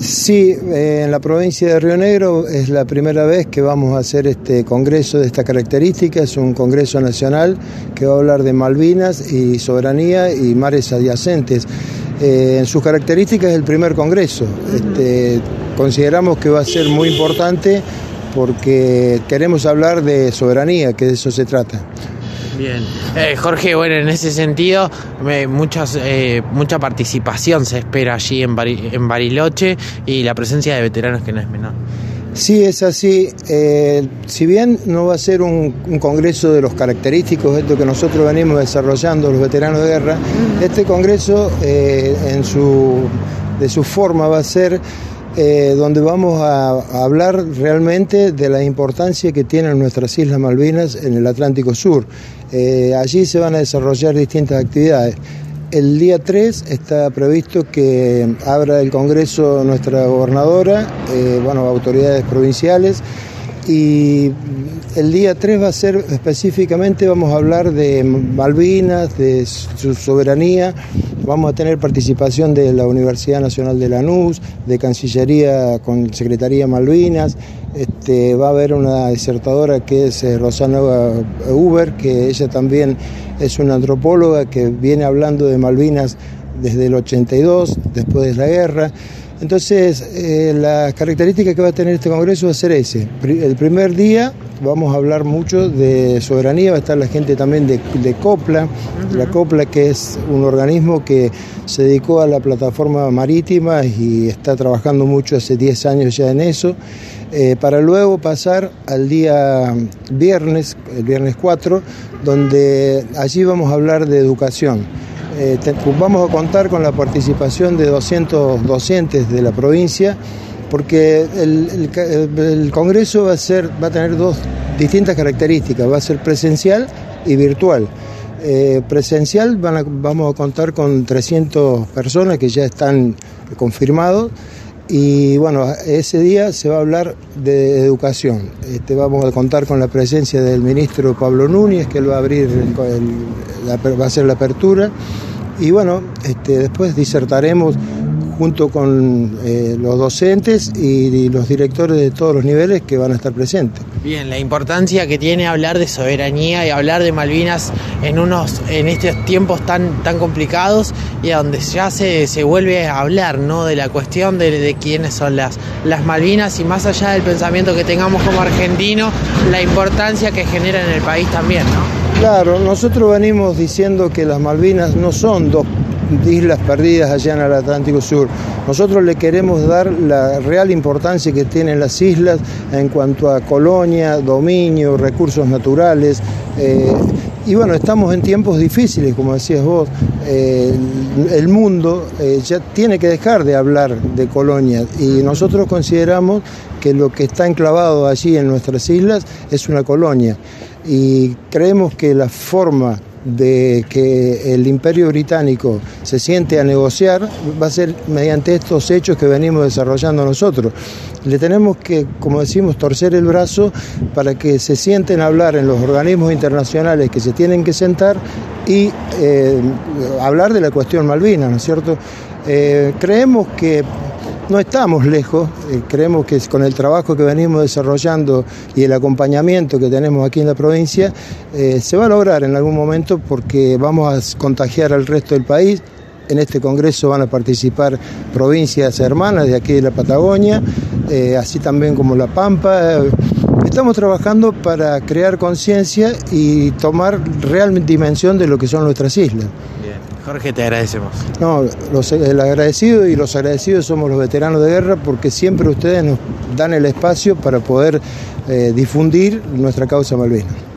Sí, en la provincia de Río Negro es la primera vez que vamos a hacer este congreso de esta característica. Es un congreso nacional que va a hablar de Malvinas y soberanía y mares adyacentes. En sus características es el primer congreso. Consideramos que va a ser muy importante porque queremos hablar de soberanía, que de eso se trata. Bien. Jorge, bueno, en ese sentido, mucha participación se espera allí en Bariloche y la presencia de veteranos que no es menor. Sí, es así. Si bien no va a ser un congreso de los característicos, esto que nosotros venimos desarrollando, los veteranos de guerra, este congreso de su forma va a ser donde vamos a hablar realmente de la importancia que tienen nuestras Islas Malvinas en el Atlántico Sur. Allí se van a desarrollar distintas actividades. El día 3 está previsto que abra el Congreso nuestra gobernadora, autoridades provinciales, y el día 3 va a ser específicamente, vamos a hablar de Malvinas, de su soberanía. Vamos a tener participación de la Universidad Nacional de Lanús, de Cancillería con Secretaría Malvinas. Va a haber una disertadora que es Rosana Huber, que ella también es una antropóloga que viene hablando de Malvinas desde el 82, después de la guerra. Entonces, la característica que va a tener este congreso va a ser ese. El primer día vamos a hablar mucho de soberanía, va a estar la gente también de COPLA, la COPLA, que es un organismo que se dedicó a la plataforma marítima y está trabajando mucho hace 10 años ya en eso, para luego pasar al día viernes, el viernes 4, donde allí vamos a hablar de educación. Vamos a contar con la participación de 200 docentes de la provincia, porque el Congreso va a tener dos distintas características, va a ser presencial y virtual. Presencial vamos a contar con 300 personas que ya están confirmados, y bueno, ese día se va a hablar de educación. Vamos a contar con la presencia del ministro Pablo Núñez, que él va a abrir, va a hacer la apertura, y bueno, después disertaremos junto con los docentes y los directores de todos los niveles que van a estar presentes. Bien, la importancia que tiene hablar de soberanía y hablar de Malvinas en estos tiempos tan complicados, y a donde ya se vuelve a hablar, ¿no?, de la cuestión de quiénes son las Malvinas, y más allá del pensamiento que tengamos como argentinos, la importancia que genera en el país también, ¿no? Claro, nosotros venimos diciendo que las Malvinas no son dos islas perdidas allá en el Atlántico Sur. Nosotros le queremos dar la real importancia que tienen las islas en cuanto a colonia, dominio, recursos naturales. Y bueno, estamos en tiempos difíciles, como decías vos. El mundo ya tiene que dejar de hablar de colonias, y nosotros consideramos que lo que está enclavado allí en nuestras islas es una colonia. Y creemos que la forma de que el Imperio Británico se siente a negociar va a ser mediante estos hechos que venimos desarrollando nosotros. Le tenemos que, como decimos, torcer el brazo para que se sienten a hablar en los organismos internacionales que se tienen que sentar y hablar de la cuestión Malvinas, ¿no es cierto? Creemos que no estamos lejos, creemos que con el trabajo que venimos desarrollando y el acompañamiento que tenemos aquí en la provincia, se va a lograr en algún momento, porque vamos a contagiar al resto del país. En este congreso van a participar provincias hermanas de aquí de la Patagonia, así también como La Pampa. Estamos trabajando para crear conciencia y tomar real dimensión de lo que son nuestras islas. Jorge, te agradecemos. No, el agradecido y los agradecidos somos los veteranos de guerra, porque siempre ustedes nos dan el espacio para poder difundir nuestra causa malvina.